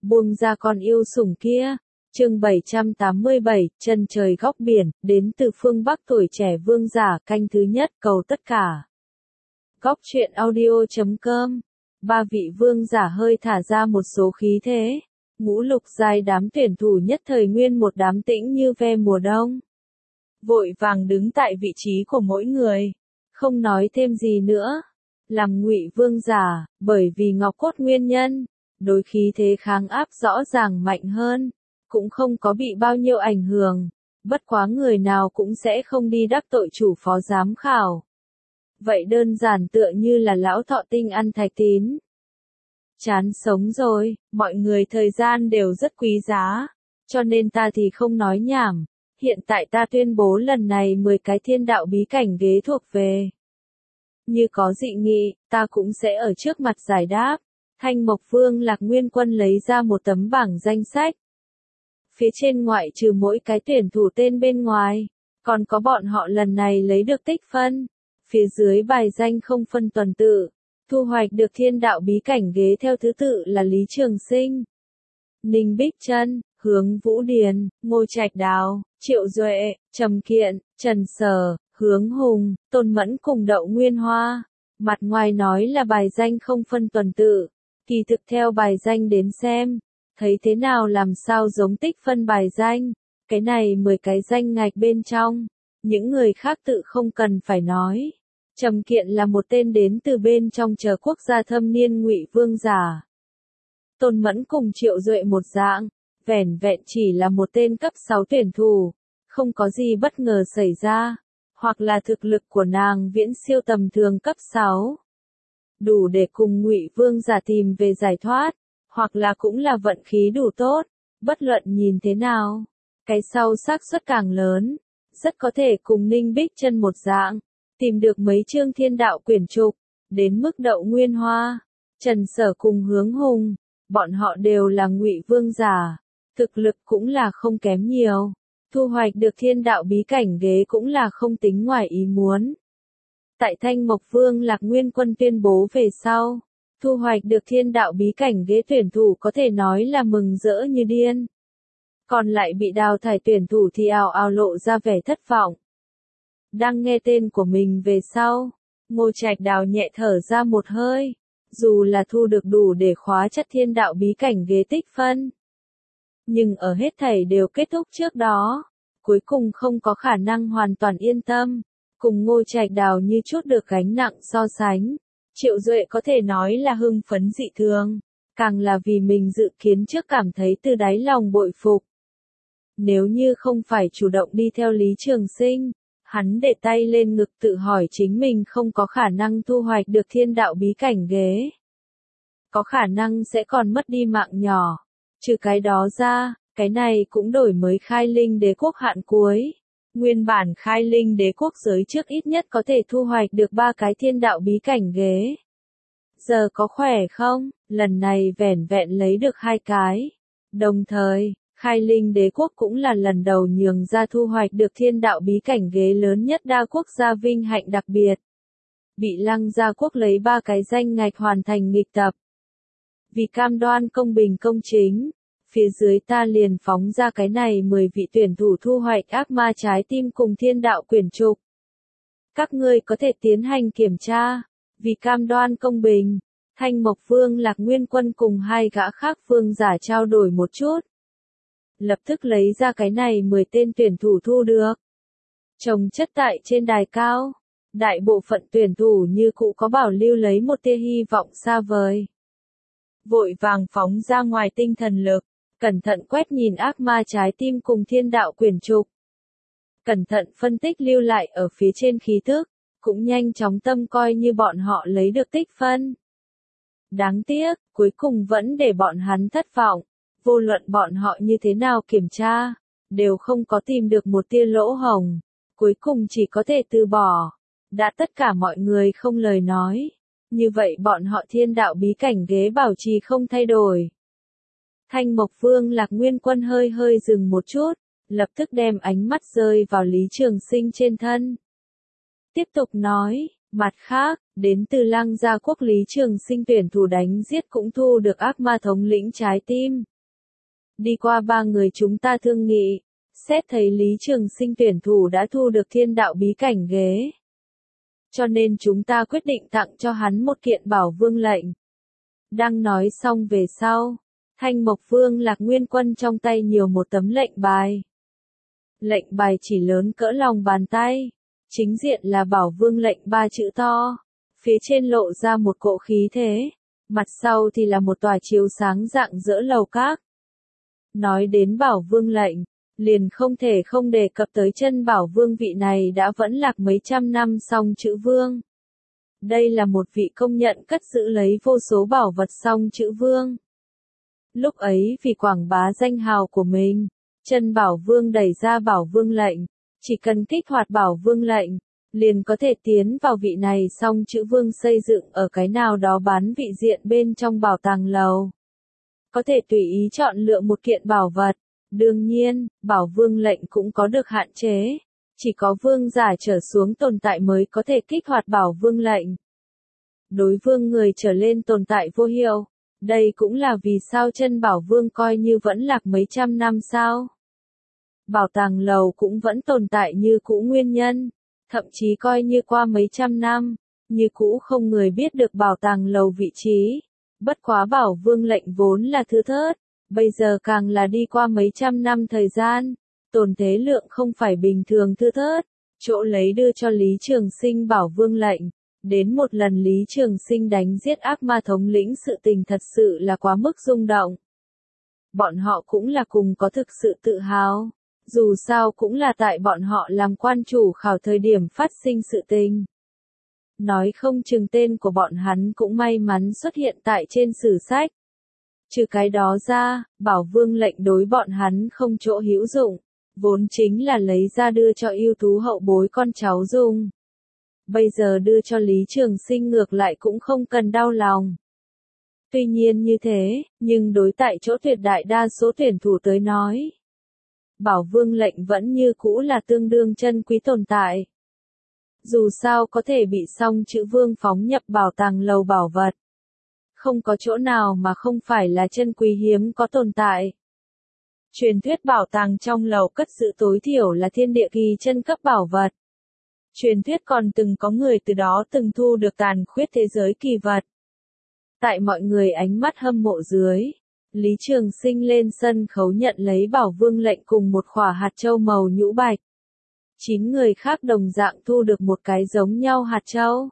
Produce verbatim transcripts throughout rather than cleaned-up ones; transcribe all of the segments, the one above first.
buông ra con yêu sủng kia. Chương bảy trăm tám mươi bảy, chân trời góc biển, đến từ phương Bắc tuổi trẻ vương giả, canh thứ nhất, cầu tất cả. Góc truyện audio chấm com. Ba vị vương giả hơi thả ra một số khí thế. Ngũ lục giai đám tuyển thủ nhất thời nguyên một đám tĩnh như ve mùa đông. Vội vàng đứng tại vị trí của mỗi người. Không nói thêm gì nữa. Làm Ngụy vương giả, bởi vì ngọc cốt nguyên nhân, đối khí thế kháng áp rõ ràng mạnh hơn. Cũng không có bị bao nhiêu ảnh hưởng, bất quá người nào cũng sẽ không đi đắc tội chủ phó giám khảo. Vậy đơn giản tựa như là lão thọ tinh ăn thạch tín. Chán sống rồi, mọi người thời gian đều rất quý giá, cho nên ta thì không nói nhảm. Hiện tại ta tuyên bố lần này mười cái thiên đạo bí cảnh ghế thuộc về. Như có dị nghị, ta cũng sẽ ở trước mặt giải đáp. Thanh Mộc Vương Lạc Nguyên Quân lấy ra một tấm bảng danh sách. Phía trên ngoại trừ mỗi cái tuyển thủ tên bên ngoài, còn có bọn họ lần này lấy được tích phân. Phía dưới bài danh không phân tuần tự, thu hoạch được thiên đạo bí cảnh ghế theo thứ tự là Lý Trường Sinh, Ninh Bích Trân, Hướng Vũ Điền, Ngô Trạch Đào, Triệu Duệ, Trầm Kiện, Trần Sở, Hướng Hùng, Tôn Mẫn cùng Đậu Nguyên Hoa. Mặt ngoài nói là bài danh không phân tuần tự, kỳ thực theo bài danh đến xem, thấy thế nào làm sao giống tích phân bài danh. Cái này mười cái danh ngạch bên trong, những người khác tự không cần phải nói. Trầm Kiện là một tên đến từ bên trong chờ quốc gia thâm niên Ngụy vương giả. Tôn Mẫn cùng Triệu Duệ một dạng, vẻn vẹn chỉ là một tên cấp sáu tuyển thủ, không có gì bất ngờ xảy ra, hoặc là thực lực của nàng viễn siêu tầm thường cấp sáu, đủ để cùng Ngụy vương giả tìm về giải thoát, hoặc là cũng là vận khí đủ tốt. Bất luận nhìn thế nào, cái sau xác suất càng lớn, rất có thể cùng Ninh Bích Trân một dạng, tìm được mấy chương thiên đạo quyển trục. Đến mức Đậu Nguyên Hoa, Trần Sở cùng Hướng Hùng, bọn họ đều là Ngụy vương giả, thực lực cũng là không kém nhiều, thu hoạch được thiên đạo bí cảnh ghế cũng là không tính ngoài ý muốn. Tại Thanh Mộc Vương Lạc Nguyên Quân tuyên bố về sau, thu hoạch được thiên đạo bí cảnh ghế tuyển thủ có thể nói là mừng rỡ như điên. Còn lại bị đào thải tuyển thủ thì ào ào lộ ra vẻ thất vọng. Đang nghe tên của mình về sau, Ngô Trạch Đào nhẹ thở ra một hơi, dù là thu được đủ để khóa chất thiên đạo bí cảnh ghế tích phân. Nhưng ở hết thảy đều kết thúc trước đó, cuối cùng không có khả năng hoàn toàn yên tâm, cùng Ngô Trạch Đào như chút được gánh nặng so sánh. Triệu Duệ có thể nói là hưng phấn dị thường, càng là vì mình dự kiến trước cảm thấy từ đáy lòng bội phục. Nếu như không phải chủ động đi theo Lý Trường Sinh, hắn để tay lên ngực tự hỏi chính mình không có khả năng thu hoạch được thiên đạo bí cảnh ghế. Có khả năng sẽ còn mất đi mạng nhỏ. Trừ cái đó ra, cái này cũng đổi mới khai linh đế quốc hạn cuối. Nguyên bản khai linh đế quốc giới trước ít nhất có thể thu hoạch được ba cái thiên đạo bí cảnh ghế. Giờ có khỏe không? Lần này vẻn vẹn lấy được hai cái. Đồng thời, khai linh đế quốc cũng là lần đầu nhường ra thu hoạch được thiên đạo bí cảnh ghế lớn nhất đa quốc gia vinh hạnh đặc biệt. Bị Lăng Gia quốc lấy ba cái danh ngạch hoàn thành nghịch tập. Vì cam đoan công bình công chính, phía dưới ta liền phóng ra cái này mười vị tuyển thủ thu hoạch ác ma trái tim cùng thiên đạo quyển trục. Các ngươi có thể tiến hành kiểm tra. Vì cam đoan công bình, Thanh Mộc Vương Lạc Nguyên Quân cùng hai gã khác vương giả trao đổi một chút. Lập tức lấy ra cái này mười tên tuyển thủ thu được. Chồng chất tại trên đài cao, đại bộ phận tuyển thủ như cũ có bảo lưu lấy một tia hy vọng xa vời. Vội vàng phóng ra ngoài tinh thần lực, cẩn thận quét nhìn ác ma trái tim cùng thiên đạo quyển trục. Cẩn thận phân tích lưu lại ở phía trên khí tức, cũng nhanh chóng tâm coi như bọn họ lấy được tích phân. Đáng tiếc, cuối cùng vẫn để bọn hắn thất vọng. Vô luận bọn họ như thế nào kiểm tra, đều không có tìm được một tia lỗ hổng, cuối cùng chỉ có thể từ bỏ. Đã tất cả mọi người không lời nói, như vậy bọn họ thiên đạo bí cảnh ghế bảo trì không thay đổi. Thanh Mộc Vương Lạc Nguyên Quân hơi hơi dừng một chút, lập tức đem ánh mắt rơi vào Lý Trường Sinh trên thân. Tiếp tục nói, mặt khác, đến từ Lăng Gia quốc Lý Trường Sinh tuyển thủ đánh giết cũng thu được ác ma thống lĩnh trái tim. Đi qua ba người chúng ta thương nghị, xét thấy Lý Trường Sinh tuyển thủ đã thu được thiên đạo bí cảnh ghế. Cho nên chúng ta quyết định tặng cho hắn một kiện bảo vương lệnh. Đang nói xong về sau, Thanh Mộc Vương Lạc Nguyên Quân trong tay nhiều một tấm lệnh bài. Lệnh bài chỉ lớn cỡ lòng bàn tay, chính diện là bảo vương lệnh ba chữ to, phía trên lộ ra một cỗ khí thế, mặt sau thì là một tòa chiếu sáng rạng rỡ lầu các. Nói đến bảo vương lệnh, liền không thể không đề cập tới chân bảo vương vị này đã vẫn lạc mấy trăm năm song chữ vương. Đây là một vị công nhận cất giữ lấy vô số bảo vật song chữ vương. Lúc ấy vì quảng bá danh hào của mình, chân bảo vương đẩy ra bảo vương lệnh, chỉ cần kích hoạt bảo vương lệnh, liền có thể tiến vào vị này song chữ vương xây dựng ở cái nào đó bán vị diện bên trong bảo tàng lầu. Có thể tùy ý chọn lựa một kiện bảo vật. Đương nhiên, bảo vương lệnh cũng có được hạn chế. Chỉ có vương giả trở xuống tồn tại mới có thể kích hoạt bảo vương lệnh. Đối vương người trở lên tồn tại vô hiệu. Đây cũng là vì sao chân bảo vương coi như vẫn lạc mấy trăm năm sao. Bảo tàng lầu cũng vẫn tồn tại như cũ nguyên nhân. Thậm chí coi như qua mấy trăm năm, như cũ không người biết được bảo tàng lầu vị trí. Bất quá bảo vương lệnh vốn là thứ thớt. Bây giờ càng là đi qua mấy trăm năm thời gian, tồn thế lượng không phải bình thường thưa thớt, chỗ lấy đưa cho Lý Trường Sinh bảo vương lệnh, đến một lần Lý Trường Sinh đánh giết ác ma thống lĩnh sự tình thật sự là quá mức rung động. Bọn họ cũng là cùng có thực sự tự hào, dù sao cũng là tại bọn họ làm quan chủ khảo thời điểm phát sinh sự tình. Nói không chừng tên của bọn hắn cũng may mắn xuất hiện tại trên sử sách. Trừ cái đó ra, bảo vương lệnh đối bọn hắn không chỗ hữu dụng, vốn chính là lấy ra đưa cho ưu tú hậu bối con cháu dùng. Bây giờ đưa cho Lý Trường Sinh ngược lại cũng không cần đau lòng. Tuy nhiên như thế, nhưng đối tại chỗ tuyệt đại đa số tuyển thủ tới nói, bảo vương lệnh vẫn như cũ là tương đương chân quý tồn tại. Dù sao có thể bị song chữ vương phóng nhập bảo tàng lầu bảo vật. Không có chỗ nào mà không phải là chân quý hiếm có tồn tại. Truyền thuyết bảo tàng trong lầu cất giữ tối thiểu là thiên địa kỳ chân cấp bảo vật. Truyền thuyết còn từng có người từ đó từng thu được tàn khuyết thế giới kỳ vật. Tại mọi người ánh mắt hâm mộ dưới, Lý Trường Sinh lên sân khấu nhận lấy bảo vương lệnh cùng một khỏa hạt châu màu nhũ bạch. Chín người khác đồng dạng thu được một cái giống nhau hạt châu.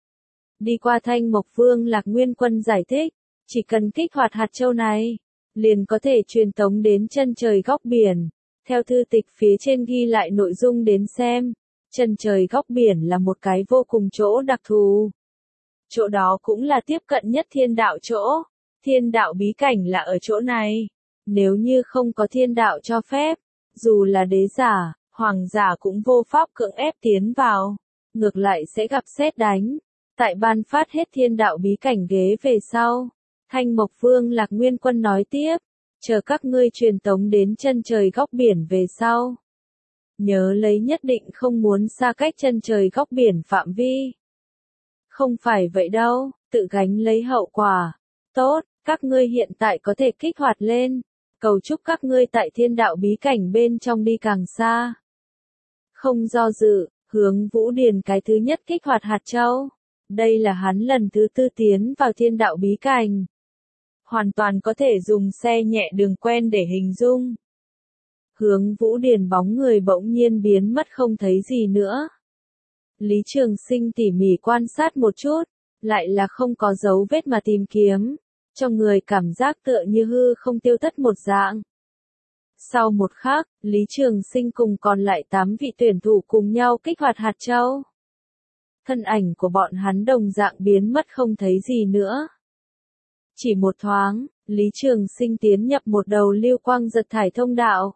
Đi qua Thanh Mộc Vương Lạc Nguyên Quân giải thích, chỉ cần kích hoạt hạt châu này, liền có thể truyền tống đến chân trời góc biển. Theo thư tịch phía trên ghi lại nội dung đến xem, chân trời góc biển là một cái vô cùng chỗ đặc thù. Chỗ đó cũng là tiếp cận nhất thiên đạo chỗ, thiên đạo bí cảnh là ở chỗ này. Nếu như không có thiên đạo cho phép, dù là đế giả, hoàng giả cũng vô pháp cưỡng ép tiến vào, ngược lại sẽ gặp sét đánh. Tại ban phát hết thiên đạo bí cảnh ghế về sau, Thanh Mộc Vương Lạc Nguyên Quân nói tiếp, chờ các ngươi truyền tống đến chân trời góc biển về sau. Nhớ lấy nhất định không muốn xa cách chân trời góc biển phạm vi. Không phải vậy đâu, tự gánh lấy hậu quả. Tốt, các ngươi hiện tại có thể kích hoạt lên, cầu chúc các ngươi tại thiên đạo bí cảnh bên trong đi càng xa. Không do dự, Hướng Vũ điền cái thứ nhất kích hoạt hạt châu. Đây là hắn lần thứ tư tiến vào thiên đạo bí cảnh. Hoàn toàn có thể dùng xe nhẹ đường quen để hình dung. Hướng Vũ điền bóng người bỗng nhiên biến mất không thấy gì nữa. Lý Trường Sinh tỉ mỉ quan sát một chút, lại là không có dấu vết mà tìm kiếm, trong người cảm giác tựa như hư không tiêu thất một dạng. Sau một khắc, Lý Trường Sinh cùng còn lại tám vị tuyển thủ cùng nhau kích hoạt hạt châu. Thân ảnh của bọn hắn đồng dạng biến mất không thấy gì nữa. Chỉ một thoáng, Lý Trường Sinh tiến nhập một đầu lưu quang giật thải thông đạo.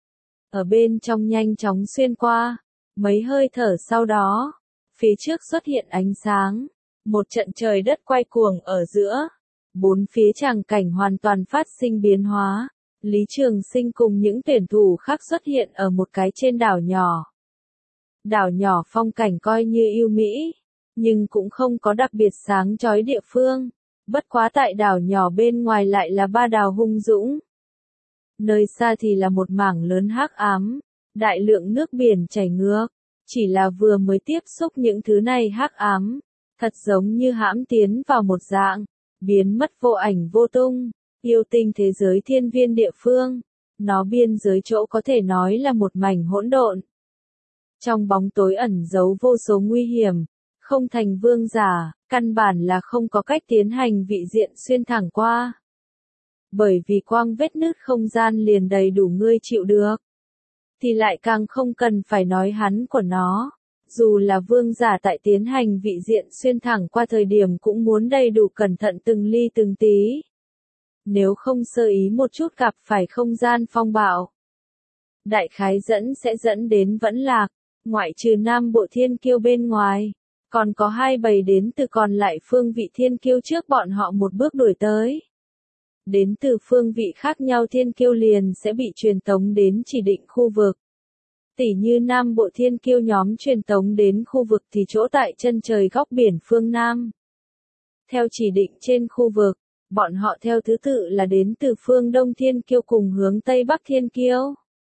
Ở bên trong nhanh chóng xuyên qua, mấy hơi thở sau đó, phía trước xuất hiện ánh sáng, một trận trời đất quay cuồng ở giữa, bốn phía tràng cảnh hoàn toàn phát sinh biến hóa. Lý Trường Sinh cùng những tuyển thủ khác xuất hiện ở một cái trên đảo nhỏ. Đảo nhỏ phong cảnh coi như yêu mỹ, nhưng cũng không có đặc biệt sáng chói địa phương. Bất quá tại đảo nhỏ bên ngoài lại là ba đảo hung dũng. Nơi xa thì là một mảng lớn hắc ám, đại lượng nước biển chảy ngược. Chỉ là vừa mới tiếp xúc những thứ này hắc ám, thật giống như hãm tiến vào một dạng, biến mất vô ảnh vô tung. Yêu tinh thế giới thiên viên địa phương, nó biên giới chỗ có thể nói là một mảnh hỗn độn. Trong bóng tối ẩn giấu vô số nguy hiểm, không thành vương giả, căn bản là không có cách tiến hành vị diện xuyên thẳng qua. Bởi vì quang vết nứt không gian liền đầy đủ ngươi chịu được. Thì lại càng không cần phải nói hắn của nó. Dù là vương giả tại tiến hành vị diện xuyên thẳng qua thời điểm cũng muốn đầy đủ cẩn thận từng ly từng tí. Nếu không sơ ý một chút gặp phải không gian phong bạo, đại khái dẫn sẽ dẫn đến vẫn lạc, ngoại trừ Nam Bộ Thiên Kiêu bên ngoài. Còn có hai bầy đến từ còn lại phương vị thiên kiêu trước bọn họ một bước đuổi tới. Đến từ phương vị khác nhau thiên kiêu liền sẽ bị truyền tống đến chỉ định khu vực. Tỉ như Nam Bộ Thiên Kiêu nhóm truyền tống đến khu vực thì chỗ tại chân trời góc biển phương Nam. Theo chỉ định trên khu vực, bọn họ theo thứ tự là đến từ phương Đông Thiên Kiêu cùng hướng Tây Bắc Thiên Kiêu.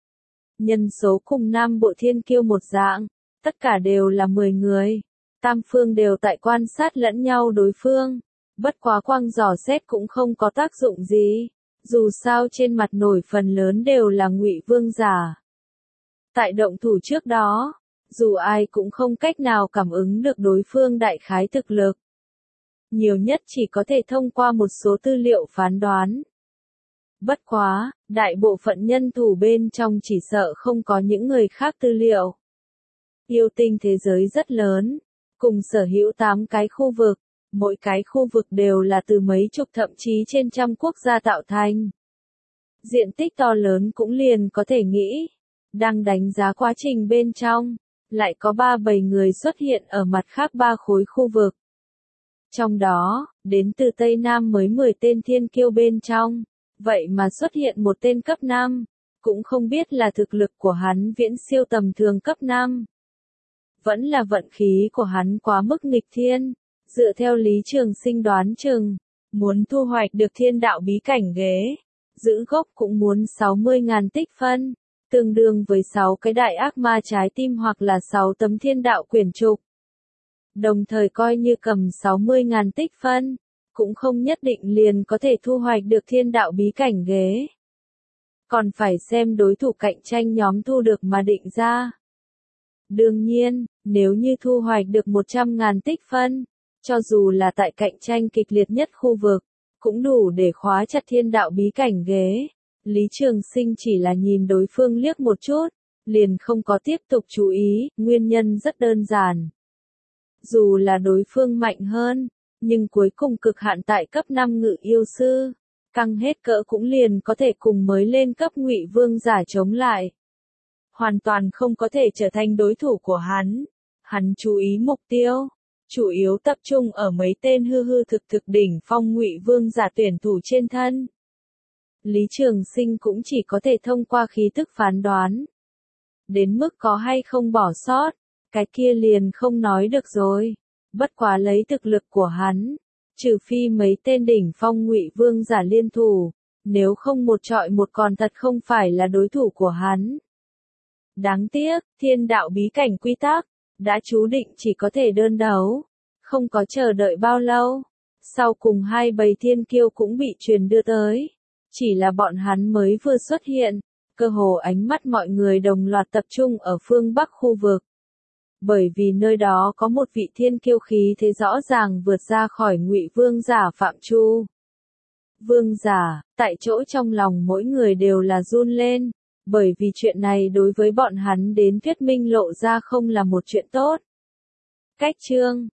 Nhân số cùng Nam Bộ Thiên Kiêu một dạng, tất cả đều là mười người. Tam phương đều tại quan sát lẫn nhau đối phương. Bất quá quang dò xét cũng không có tác dụng gì. Dù sao trên mặt nổi phần lớn đều là ngụy vương giả. Tại động thủ trước đó, dù ai cũng không cách nào cảm ứng được đối phương đại khái thực lực. Nhiều nhất chỉ có thể thông qua một số tư liệu phán đoán. Bất quá, đại bộ phận nhân thủ bên trong chỉ sợ không có những người khác tư liệu. Yêu tinh thế giới rất lớn, cùng sở hữu tám cái khu vực, mỗi cái khu vực đều là từ mấy chục thậm chí trên trăm quốc gia tạo thành. Diện tích to lớn cũng liền có thể nghĩ. Đang đánh giá quá trình bên trong, lại có ba bầy người xuất hiện ở mặt khác ba khối khu vực. Trong đó, đến từ Tây Nam mới mười tên thiên kiêu bên trong, vậy mà xuất hiện một tên cấp năm, cũng không biết là thực lực của hắn viễn siêu tầm thường cấp năm. Vẫn là vận khí của hắn quá mức nghịch thiên, dựa theo Lý Trường Sinh đoán chừng, muốn thu hoạch được thiên đạo bí cảnh ghế, giữ gốc cũng muốn sáu mươi ngàn tích phân. Tương đương với sáu cái đại ác ma trái tim hoặc là sáu tấm thiên đạo quyển trục. Đồng thời coi như cầm sáu mươi ngàn tích phân, cũng không nhất định liền có thể thu hoạch được thiên đạo bí cảnh ghế. Còn phải xem đối thủ cạnh tranh nhóm thu được mà định ra. Đương nhiên, nếu như thu hoạch được một trăm ngàn tích phân, cho dù là tại cạnh tranh kịch liệt nhất khu vực, cũng đủ để khóa chặt thiên đạo bí cảnh ghế. Lý Trường Sinh chỉ là nhìn đối phương liếc một chút, liền không có tiếp tục chú ý, nguyên nhân rất đơn giản. Dù là đối phương mạnh hơn, nhưng cuối cùng cực hạn tại cấp năm ngự yêu sư, căng hết cỡ cũng liền có thể cùng mới lên cấp ngụy vương giả chống lại. Hoàn toàn không có thể trở thành đối thủ của hắn. Hắn chú ý mục tiêu, chủ yếu tập trung ở mấy tên hư hư thực thực đỉnh phong ngụy vương giả tuyển thủ trên thân. Lý Trường Sinh cũng chỉ có thể thông qua khí tức phán đoán. Đến mức có hay không bỏ sót, cái kia liền không nói được rồi. Bất quá lấy thực lực của hắn, trừ phi mấy tên đỉnh phong ngụy vương giả liên thủ, nếu không một trọi một còn thật không phải là đối thủ của hắn. Đáng tiếc, thiên đạo bí cảnh quy tắc, đã chú định chỉ có thể đơn đấu. Không có chờ đợi bao lâu, sau cùng hai bầy thiên kiêu cũng bị truyền đưa tới. Chỉ là bọn hắn mới vừa xuất hiện, cơ hồ ánh mắt mọi người đồng loạt tập trung ở phương Bắc khu vực. Bởi vì nơi đó có một vị thiên kiêu khí thế rõ ràng vượt ra khỏi ngụy vương giả phạm chu. Vương giả, tại chỗ trong lòng mỗi người đều là run lên, bởi vì chuyện này đối với bọn hắn đến thuyết minh lộ ra không là một chuyện tốt. Cách chương